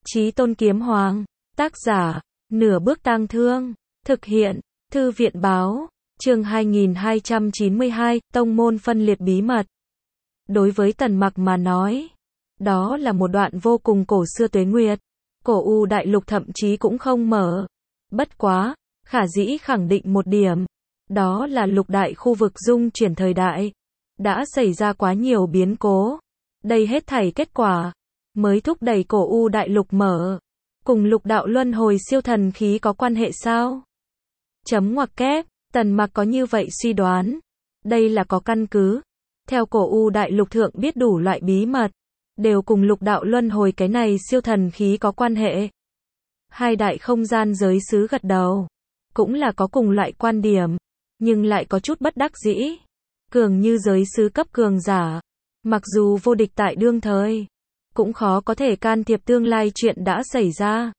Chí Tôn Kiếm Hoàng. Tác giả, Nửa Bước Tang Thương. Thực hiện, Thư viện Báo. Chương 2292, Tông môn phân liệt bí mật. Đối với Tần Mặc mà nói, đó là một đoạn vô cùng cổ xưa tuế nguyệt. Cổ U đại lục thậm chí cũng không mở. Bất quá, khả dĩ khẳng định một điểm, đó là lục đại khu vực dung chuyển thời đại. Đã xảy ra quá nhiều biến cố. Đây hết thảy kết quả mới thúc đẩy cổ U đại lục mở. Cùng lục đạo luân hồi siêu thần khí có quan hệ sao? Chấm ngoặc kép, Tần Mặc có như vậy suy đoán. Đây là có căn cứ. Theo cổ U đại lục thượng biết đủ loại bí mật, đều cùng lục đạo luân hồi cái này siêu thần khí có quan hệ. Hai đại không gian giới xứ gật đầu. Cũng là có cùng loại quan điểm, nhưng lại có chút bất đắc dĩ. Cường như giới xứ cấp cường giả, mặc dù vô địch tại đương thời, cũng khó có thể can thiệp tương lai chuyện đã xảy ra.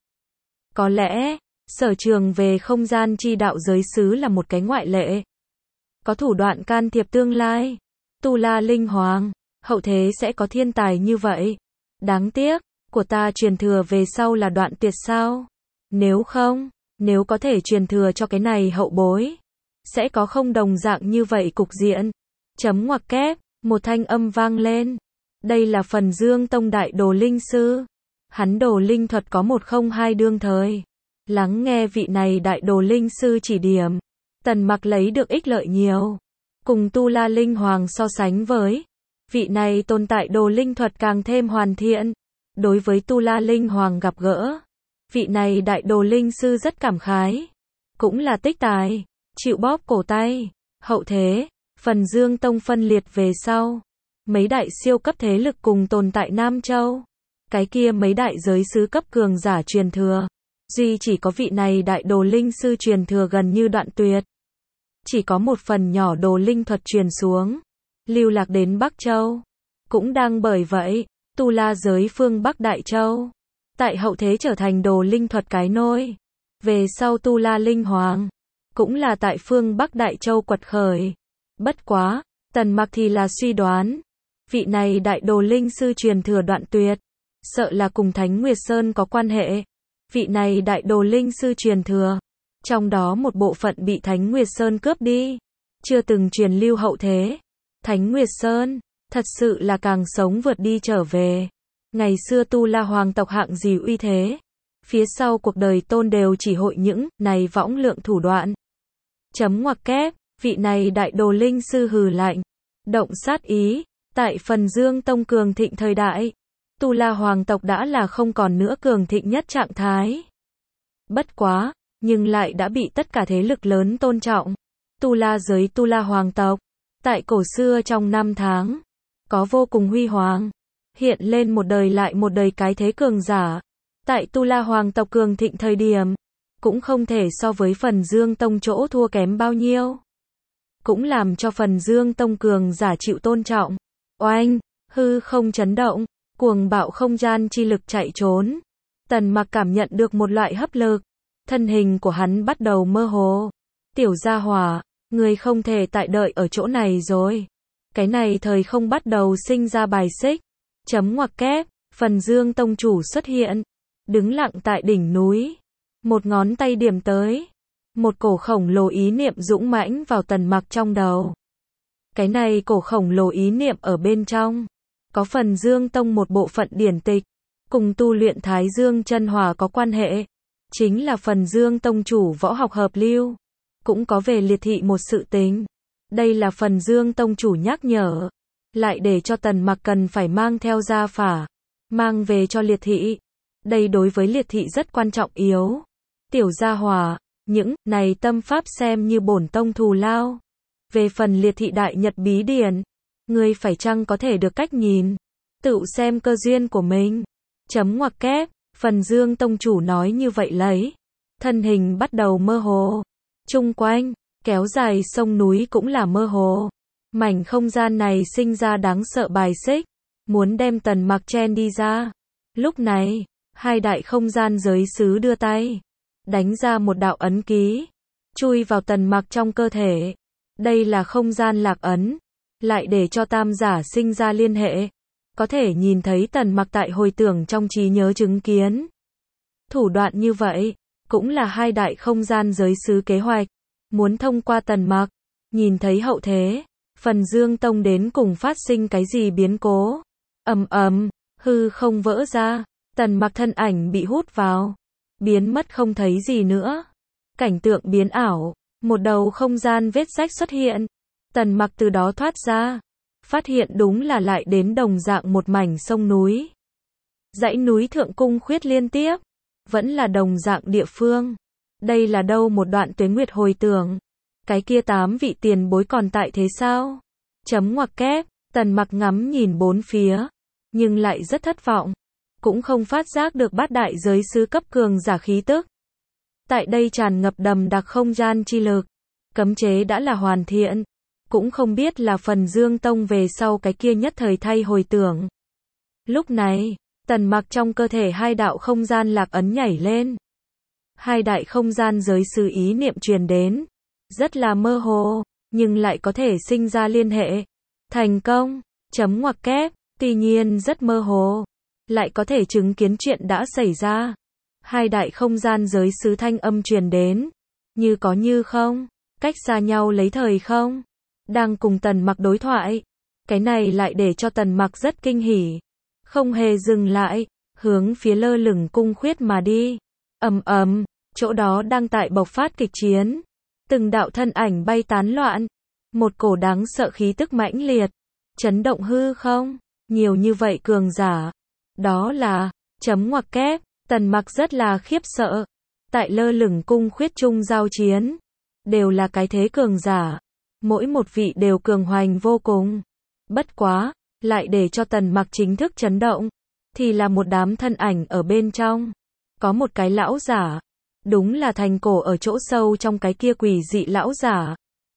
Có lẽ, sở trường về không gian chi đạo giới xứ là một cái ngoại lệ. Có thủ đoạn can thiệp tương lai. Tu La Linh Hoàng, hậu thế sẽ có thiên tài như vậy. Đáng tiếc, của ta truyền thừa về sau là đoạn tuyệt sao? Nếu không, nếu có thể truyền thừa cho cái này hậu bối, sẽ có không đồng dạng như vậy cục diện. Chấm ngoặc kép, một thanh âm vang lên. Đây là Phần Dương Tông đại đồ linh sư. Hắn đồ linh thuật có 102 đương thời. Lắng nghe vị này đại đồ linh sư chỉ điểm, Tần Mặc lấy được ích lợi nhiều. Cùng Tu La Linh Hoàng so sánh với, vị này tồn tại đồ linh thuật càng thêm hoàn thiện. Đối với Tu La Linh Hoàng gặp gỡ, vị này đại đồ linh sư rất cảm khái. Cũng là tích tài, chịu bóp cổ tay. Hậu thế, Phần Dương Tông phân liệt về sau, mấy đại siêu cấp thế lực cùng tồn tại Nam Châu. Cái kia mấy đại giới xứ cấp cường giả truyền thừa, duy chỉ có vị này đại đồ linh sư truyền thừa gần như đoạn tuyệt. Chỉ có một phần nhỏ đồ linh thuật truyền xuống, lưu lạc đến Bắc Châu. Cũng đang bởi vậy, Tu La giới phương Bắc Đại Châu, tại hậu thế trở thành đồ linh thuật cái nôi. Về sau Tu La Linh Hoàng, cũng là tại phương Bắc Đại Châu quật khởi. Bất quá, Tần Mặc thì là suy đoán, vị này đại đồ linh sư truyền thừa đoạn tuyệt, sợ là cùng Thánh Nguyệt Sơn có quan hệ. Vị này đại đồ linh sư truyền thừa, trong đó một bộ phận bị Thánh Nguyệt Sơn cướp đi, chưa từng truyền lưu hậu thế. Thánh Nguyệt Sơn, thật sự là càng sống vượt đi trở về. Ngày xưa Tu La hoàng tộc hạng gì uy thế, phía sau cuộc đời tôn đều chỉ hội những này võng lượng thủ đoạn. Chấm ngoặc kép, vị này đại đồ linh sư hừ lạnh, động sát ý. Tại Phần Dương Tông cường thịnh thời đại, Tu La hoàng tộc đã là không còn nữa cường thịnh nhất trạng thái. Bất quá, nhưng lại đã bị tất cả thế lực lớn tôn trọng. Tu La giới Tu La hoàng tộc, tại cổ xưa trong năm tháng, có vô cùng huy hoàng, hiện lên một đời lại một đời cái thế cường giả. Tại Tu La hoàng tộc cường thịnh thời điểm, cũng không thể so với Phần Dương Tông chỗ thua kém bao nhiêu. Cũng làm cho Phần Dương Tông cường giả chịu tôn trọng. Oanh, hư không chấn động, cuồng bạo không gian chi lực chạy trốn. Tần Mặc cảm nhận được một loại hấp lực, thân hình của hắn bắt đầu mơ hồ. Tiểu gia hỏa, người không thể tại đợi ở chỗ này rồi. Cái này thời không bắt đầu sinh ra bài xích. Chấm ngoặc kép, Phần Dương Tông chủ xuất hiện, đứng lặng tại đỉnh núi, một ngón tay điểm tới, một cổ khổng lồ ý niệm dũng mãnh vào Tần Mặc trong đầu. Cái này cổ khổng lồ ý niệm ở bên trong, có Phần Dương Tông một bộ phận điển tịch, cùng tu luyện Thái Dương chân hỏa có quan hệ. Chính là Phần Dương Tông chủ võ học hợp lưu, cũng có về liệt thị một sự tình. Đây là Phần Dương Tông chủ nhắc nhở, lại để cho Tần Mặc cần phải mang theo gia phả, mang về cho liệt thị. Đây đối với liệt thị rất quan trọng yếu. Tiểu gia hỏa, những này tâm pháp xem như bổn tông thù lao. Về phần liệt thị đại nhật bí điển, ngươi phải chăng có thể được cách nhìn, tự xem cơ duyên của mình. Chấm ngoặc kép, Phần Dương Tông chủ nói như vậy lấy, thân hình bắt đầu mơ hồ. Chung quanh, kéo dài sông núi cũng là mơ hồ. Mảnh không gian này sinh ra đáng sợ bài xích, muốn đem Tần Mặc chen đi ra. Lúc này, hai đại không gian giới xứ đưa tay, đánh ra một đạo ấn ký, chui vào Tần Mặc trong cơ thể. Đây là không gian lạc ấn, lại để cho tam giả sinh ra liên hệ. Có thể nhìn thấy Tần Mặc tại hồi tưởng trong trí nhớ chứng kiến, Thủ đoạn như vậy, cũng là hai đại không gian giới sứ kế hoạch. Muốn thông qua Tần Mặc, nhìn thấy hậu thế, Phần Dương Tông đến cùng phát sinh cái gì biến cố. Ầm ầm, hư không vỡ ra, Tần Mặc thân ảnh bị hút vào, biến mất không thấy gì nữa. Cảnh tượng biến ảo, một đầu không gian vết rách xuất hiện. Tần Mặc từ đó thoát ra, phát hiện đúng là lại đến đồng dạng một mảnh sông núi. Dãy núi Thượng Cung Khuyết liên tiếp, vẫn là đồng dạng địa phương. Đây là đâu một đoạn tuế nguyệt hồi tưởng. Cái kia 8 vị tiền bối còn tại thế sao? Chấm ngoặc kép, Tần Mặc ngắm nhìn bốn phía, nhưng lại rất thất vọng. Cũng không phát giác được bát đại giới sứ cấp cường giả khí tức. Tại đây tràn ngập đầm đặc không gian chi lực. Cấm chế đã là hoàn thiện. Cũng không biết là Phần Dương Tông về sau cái kia nhất thời thay hồi tưởng. Lúc này, Tần Mặc trong cơ thể hai đạo không gian lạc ấn nhảy lên. Hai đại không gian giới sứ ý niệm truyền đến. Rất là mơ hồ, nhưng lại có thể sinh ra liên hệ. Thành công, chấm ngoặc kép, tuy nhiên rất mơ hồ. Lại có thể chứng kiến chuyện đã xảy ra. Hai đại không gian giới sứ thanh âm truyền đến. Như có như không, cách xa nhau lấy thời không. Đang cùng Tần Mặc đối thoại. Cái này lại để cho Tần Mặc rất kinh hỉ. Không hề dừng lại, hướng phía lơ lửng cung khuyết mà đi. Ầm ầm, chỗ đó đang tại bộc phát kịch chiến. Từng đạo thân ảnh bay tán loạn. Một cổ đáng sợ khí tức mãnh liệt. Chấn động hư không? Nhiều như vậy cường giả. Đó là, chấm ngoặc kép, Tần Mặc rất là khiếp sợ. Tại lơ lửng cung khuyết chung giao chiến. Đều là cái thế cường giả. Mỗi một vị đều cường hoành vô cùng. Bất quá, lại để cho Tần Mặc chính thức chấn động. Thì là một đám thân ảnh ở bên trong. Có một cái lão giả. Đúng là thành cổ ở chỗ sâu trong cái kia quỷ dị lão giả.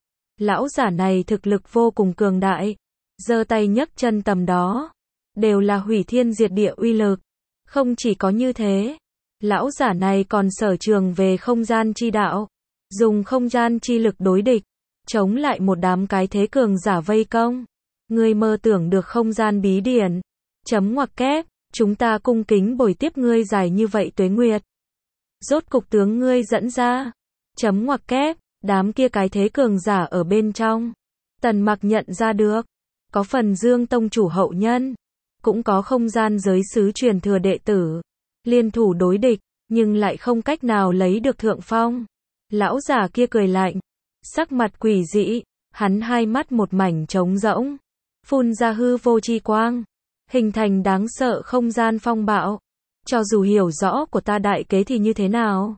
Lão giả này thực lực vô cùng cường đại. Giơ tay nhấc chân tầm đó. Đều là hủy thiên diệt địa uy lực. Không chỉ có như thế. Lão giả này còn sở trường về không gian chi đạo. Dùng không gian chi lực đối địch. Chống lại một đám cái thế cường giả vây công. Ngươi mơ tưởng được không gian bí điển. Chấm ngoặc kép, chúng ta cung kính bồi tiếp ngươi dài như vậy tuế nguyệt. Rốt cục tướng ngươi dẫn ra. Chấm ngoặc kép, đám kia cái thế cường giả ở bên trong. Tần Mặc nhận ra được. Có Phần Dương Tông chủ hậu nhân. Cũng có không gian giới sứ truyền thừa đệ tử. Liên thủ đối địch, nhưng lại không cách nào lấy được thượng phong. Lão giả kia cười lạnh. Sắc mặt quỷ dị, hắn hai mắt một mảnh trống rỗng. Phun ra hư vô chi quang. Hình thành đáng sợ không gian phong bạo. Cho dù hiểu rõ của ta đại kế thì như thế nào?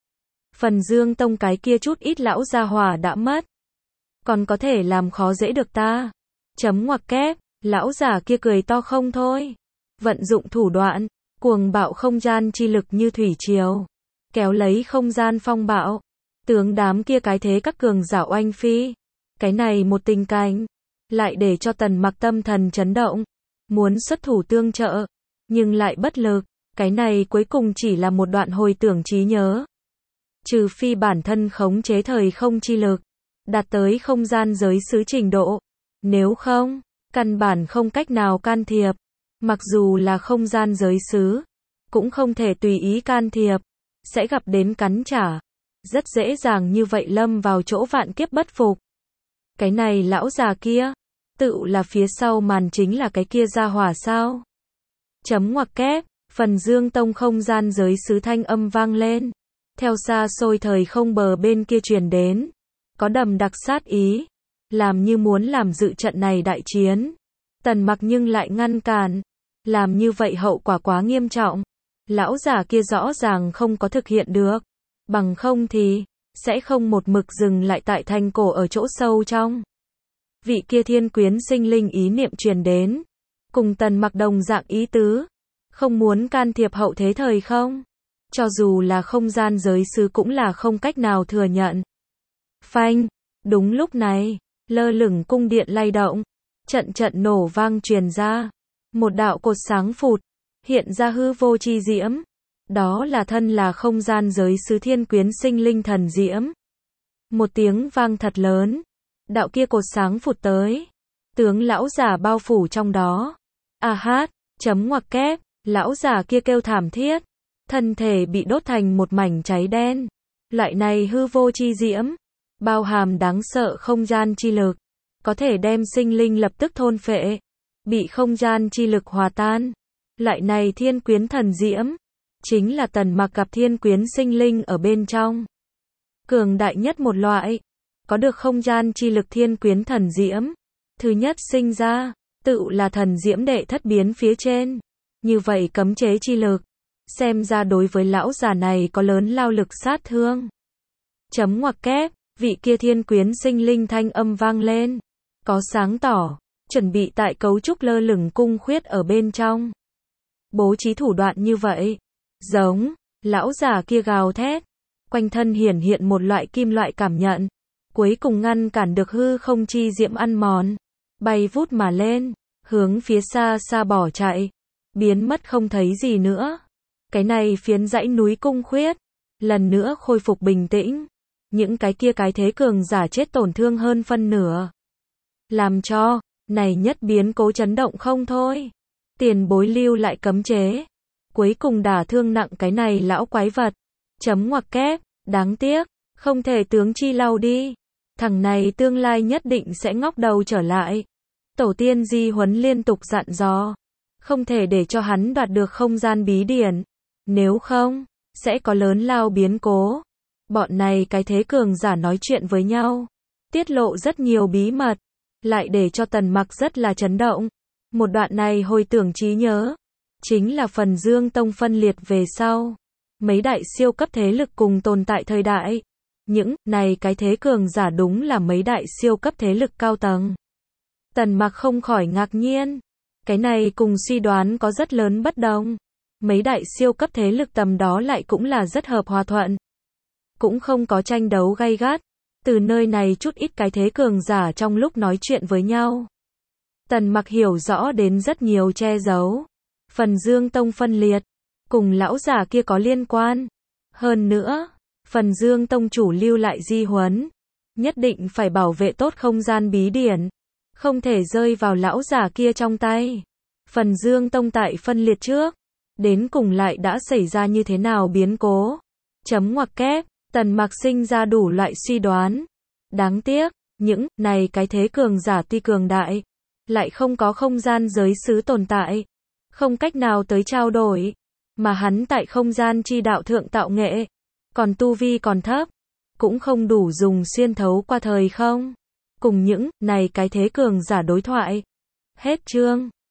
Phần Dương Tông cái kia chút ít lão gia hỏa đã mất. Còn có thể làm khó dễ được ta. Chấm ngoặc kép, lão giả kia cười to không thôi. Vận dụng thủ đoạn, cuồng bạo không gian chi lực như thủy triều. Kéo lấy không gian phong bạo. Tướng đám kia cái thế các cường giả oanh phi. Cái này một tình cảnh. Lại để cho Tần Mặc tâm thần chấn động. Muốn xuất thủ tương trợ. Nhưng lại bất lực. Cái này cuối cùng chỉ là một đoạn hồi tưởng trí nhớ. Trừ phi bản thân khống chế thời không chi lực. Đạt tới không gian giới sứ trình độ. Nếu không, căn bản không cách nào can thiệp. Mặc dù là không gian giới sứ. Cũng không thể tùy ý can thiệp. Sẽ gặp đến cắn trả. Rất dễ dàng như vậy lâm vào chỗ vạn kiếp bất phục. Cái này lão già kia. Tự là phía sau màn chính là cái kia gia hỏa sao? Chấm ngoặc kép. Phần Dương Tông không gian giới sứ thanh âm vang lên. Theo xa xôi thời không bờ bên kia truyền đến. Có đầm đặc sát ý. Làm như muốn làm dự trận này đại chiến. Tần Mặc nhưng lại ngăn cản. Làm như vậy hậu quả quá nghiêm trọng. Lão giả kia rõ ràng không có thực hiện được. Bằng không thì, sẽ không một mực dừng lại tại thành cổ ở chỗ sâu trong. Vị kia thiên quyến sinh linh ý niệm truyền đến. Cùng Tần Mặc đồng dạng ý tứ. Không muốn can thiệp hậu thế thời không. Cho dù là không gian giới sứ cũng là không cách nào thừa nhận. Phanh, đúng lúc này, lơ lửng cung điện lay động. Trận trận nổ vang truyền ra. Một đạo cột sáng phụt. Hiện ra hư vô chi diễm. Đó là thân là không gian giới sứ thiên quyến sinh linh thần diễm. Một tiếng vang thật lớn. Đạo kia cột sáng phụt tới. Tướng lão giả bao phủ trong đó. A hát, chấm ngoặc kép, lão giả kia kêu thảm thiết. thân thể bị đốt thành một mảnh cháy đen. Loại này hư vô chi diễm, bao hàm đáng sợ không gian chi lực, có thể đem sinh linh lập tức thôn phệ, bị không gian chi lực hòa tan. Loại này thiên quyến thần diễm, chính là Tần Mặc gặp thiên quyến sinh linh ở bên trong. Cường đại nhất một loại, có được không gian chi lực thiên quyến thần diễm. Thứ nhất sinh ra, tự là thần diễm đệ thất biến phía trên. Như vậy cấm chế chi lực, xem ra đối với lão già này có lớn lao lực sát thương. Chấm ngoặc kép, vị kia thiên quyến sinh linh thanh âm vang lên. Có sáng tỏ, chuẩn bị tại cấu trúc lơ lửng cung khuyết ở bên trong. Bố trí thủ đoạn như vậy, giống, lão già kia gào thét. Quanh thân hiển hiện một loại kim loại cảm nhận, cuối cùng ngăn cản được hư không chi diễm ăn mòn, bay vút mà lên, hướng phía xa xa bỏ chạy, biến mất không thấy gì nữa. Cái này phiến dãy núi cung khuyết, lần nữa khôi phục bình tĩnh, những cái kia cái thế cường giả chết tổn thương hơn phân nửa. Làm cho, này nhất biến cố chấn động không thôi. Tiền bối lưu lại cấm chế, cuối cùng đả thương nặng cái này lão quái vật. Chấm ngoặc kép, đáng tiếc, không thể tướng chi lau đi. Thằng này tương lai nhất định sẽ ngóc đầu trở lại. Tổ tiên Di Huấn liên tục dặn dò, không thể để cho hắn đoạt được không gian bí điển, nếu không, sẽ có lớn lao biến cố. Bọn này cái thế cường giả nói chuyện với nhau, tiết lộ rất nhiều bí mật, lại để cho Tần Mặc rất là chấn động. Một đoạn này hồi tưởng trí nhớ, chính là phần Dương Tông phân liệt về sau, mấy đại siêu cấp thế lực cùng tồn tại thời đại. Những này cái thế cường giả đúng là mấy đại siêu cấp thế lực cao tầng. Tần Mặc không khỏi ngạc nhiên, cái này cùng suy đoán có rất lớn bất đồng. Mấy đại siêu cấp thế lực tầm đó lại cũng là rất hợp hòa thuận, cũng không có tranh đấu gay gắt. Từ nơi này chút ít cái thế cường giả trong lúc nói chuyện với nhau, Tần Mặc hiểu rõ đến rất nhiều che giấu. Phần Dương Tông phân liệt, cùng lão già kia có liên quan. Hơn nữa, Phần Dương Tông chủ lưu lại di huấn, nhất định phải bảo vệ tốt không gian bí điển, không thể rơi vào lão già kia trong tay. Phần Dương Tông tại phân liệt trước, đến cùng lại đã xảy ra như thế nào biến cố? Chấm ngoặc kép, Tần Mặc sinh ra đủ loại suy đoán. Đáng tiếc, những này cái thế cường giả tuy cường đại, lại không có không gian giới xứ tồn tại, không cách nào tới trao đổi, mà hắn tại không gian chi đạo thượng tạo nghệ, còn tu vi còn thấp, cũng không đủ dùng xuyên thấu qua thời không, cùng những này cái thế cường giả đối thoại. Hết chương.